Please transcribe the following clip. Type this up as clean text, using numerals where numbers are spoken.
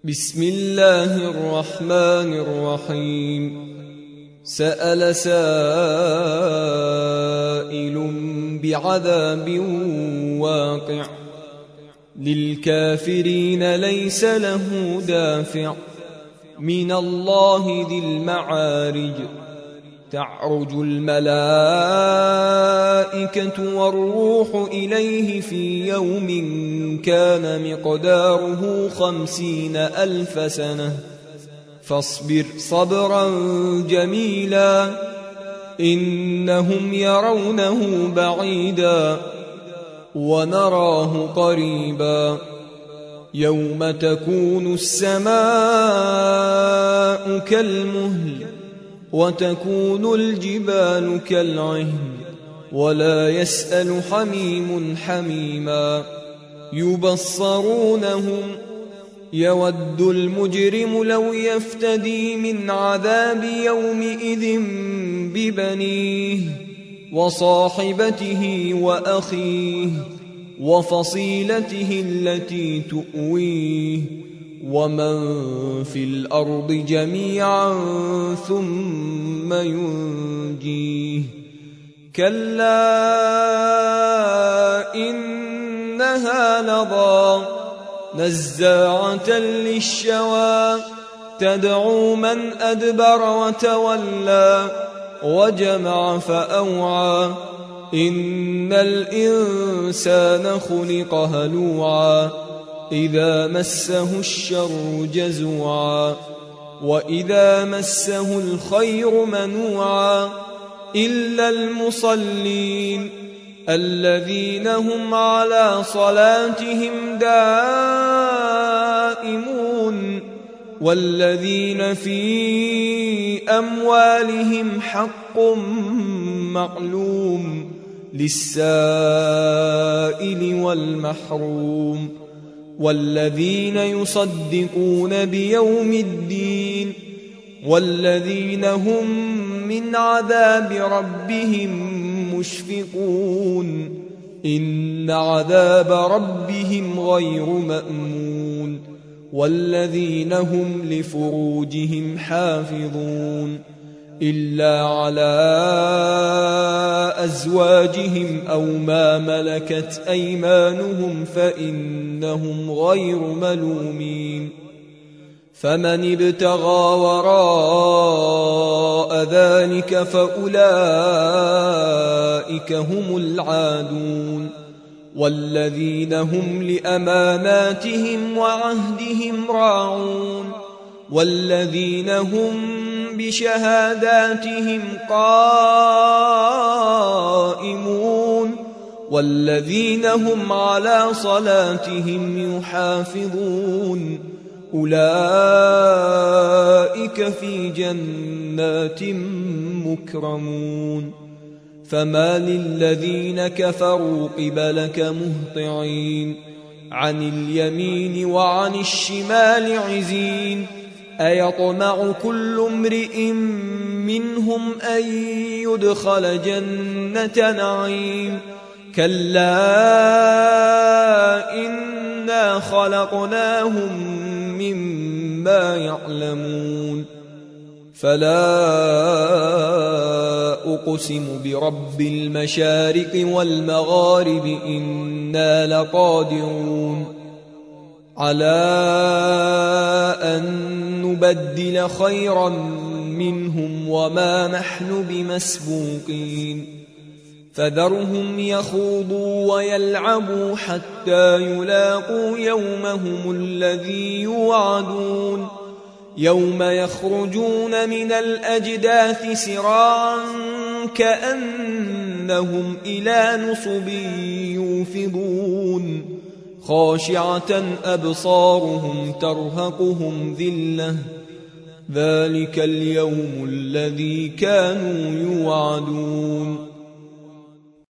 بسم الله الرحمن الرحيم. سأل سائل بعذاب واقع للكافرين ليس له دافع من الله ذي المعارج. تعرج الملائكة والروح إليه في يوم كان مقداره 50,000 سنة فاصبر صبرا جميلا إنهم يرونه بعيدا ونراه قريبا. يوم تكون السماء كالمهل وتكون الجبال كالعهن ولا يسأل حميم حميما. يبصرونهم يود المجرم لو يفتدي من عذاب يومئذ ببنيه وصاحبته وأخيه وفصيلته التي تؤويه ومن في الأرض جميعا ثم ينجيه. كلا إنها لظى نزاعة للشوى تدعو من أدبر وتولى وجمع فأوعى. إن الإنسان خلق هلوعا إذا مسه الشر جزوعا وإذا مسه الخير منوعا إلا المصلين الذين هم على صلاتهم دائمون والذين في أموالهم حق معلوم للسائل والمحروم والذين يصدقون بيوم الدين والذين هم من عذاب ربهم مشفقون. إن عذاب ربهم غير مأمون. والذين هم لفروجهم حافظون إلا على أزواجهم أو ما ملكت أيمانهم فإنهم غير ملومين. فمن ابتغى وراء ذلك فأولئك هم العادون. والذين هم لأماناتهم وعهدهم راعون والذين هم بشهاداتهم قائمون والذين هم على صلاتهم يحافظون أولئك في جنات مكرمون. فما للذين كفروا قبلك مهطعين عن اليمين وعن الشمال عزين. أيطمع كل امرئ منهم أن يدخل جنة نعيم كلا إنا خلقناهم مما يعلمون. فلا أقسم برب المشارق والمغارب إنا لقادرون على أن نبدل خيرا منهم وما نحن بمسبوقين. فذرهم يخوضوا ويلعبوا حتى يلاقوا يومهم الذي يوعدون. يوم يخرجون من الأجداث سراعا كأنهم إلى نصب يوفضون. خاشعة أبصارهم ترهقهم ذلة ذلك اليوم الذي كانوا يوعدون.